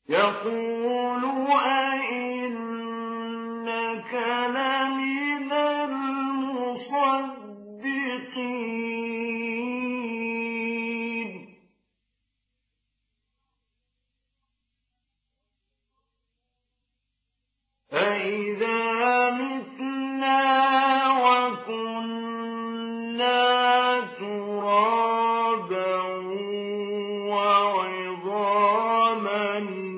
يقول أئنك لمن المصدقين أإذا متنا وكنا ترابا وعظاما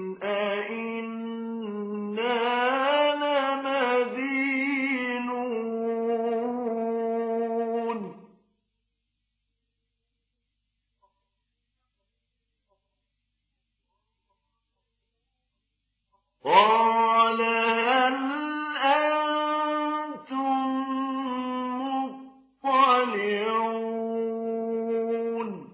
أإنا لمدينون قال هل أنتم مطلعون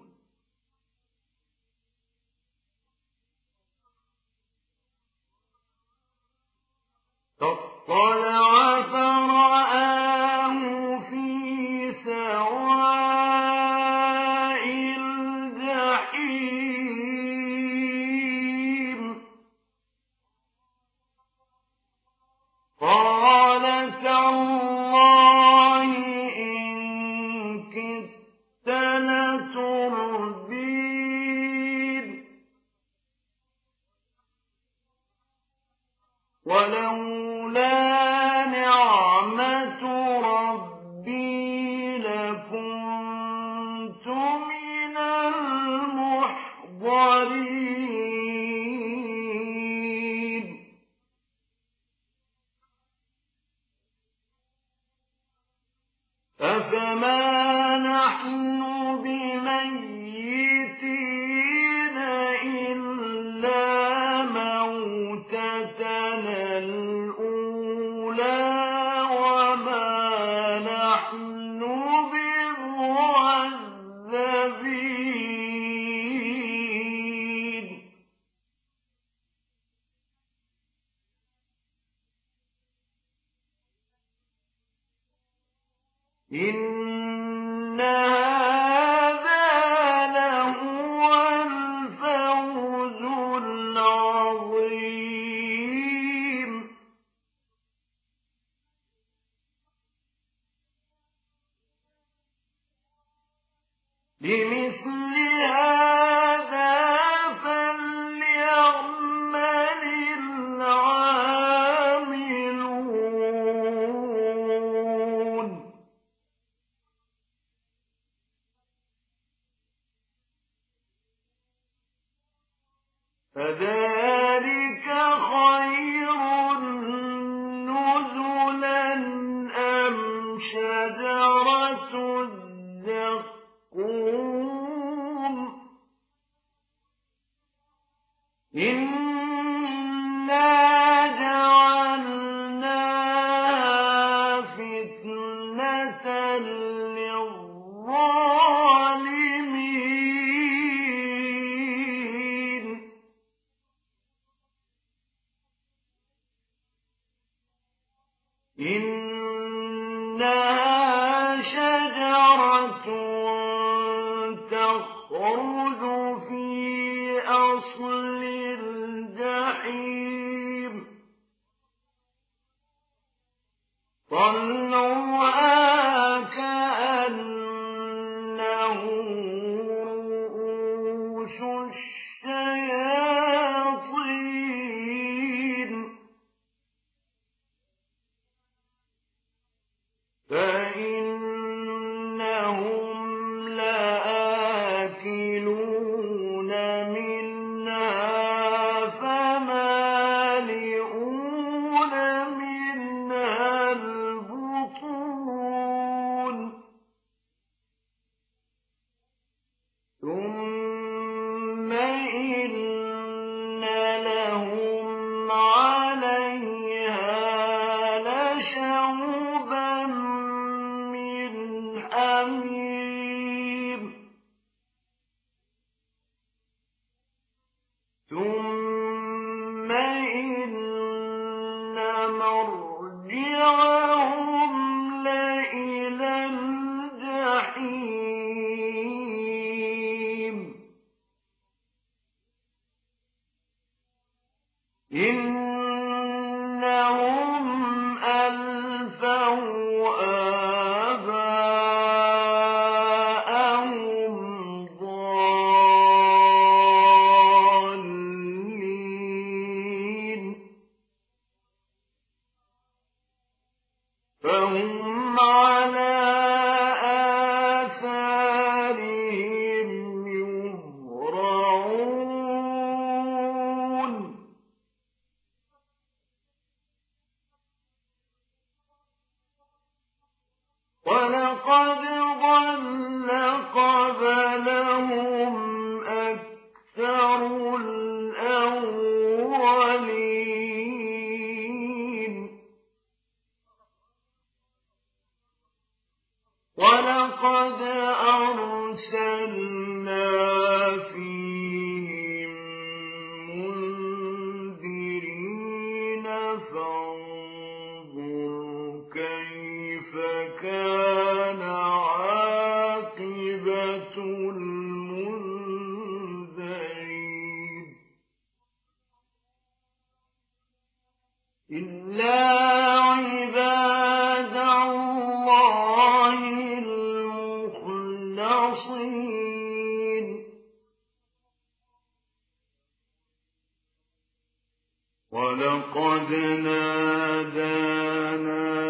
فاطلع فرآه في سواء الجحيم قال تالله إن كدت لتردين ولولا نعمة ربي لكنت من المحضرين أفما نحن بميتين إلا موتتنا الأولى وما نحن بمعذبين إن هذا لهو الفوز العظيم لمثل هذا فليعمل العاملون فذلك خير نزلا أم شجرة الزقوم إنا جعلناها فتنة للظالمين إنها شجرة تخرج في أصل الجحيم طلعها كأنه رؤوس الشياطين فإنهم لآكلون منها فمالئون منها البطون ثم إن لهم عليها لشوبا من حميم ثم إن مرجعهم لإلى الجحيم إنهم ألفوا آباءهم ضالين فهم على آثارهم يهرعون ولقد ضل قبلهم أكثر الأولين ولقد أرسلنا فيهم منذرين فانظر كيف كان عاقبة المنذرين إلا عباد الله المخلصين ولقد نادانا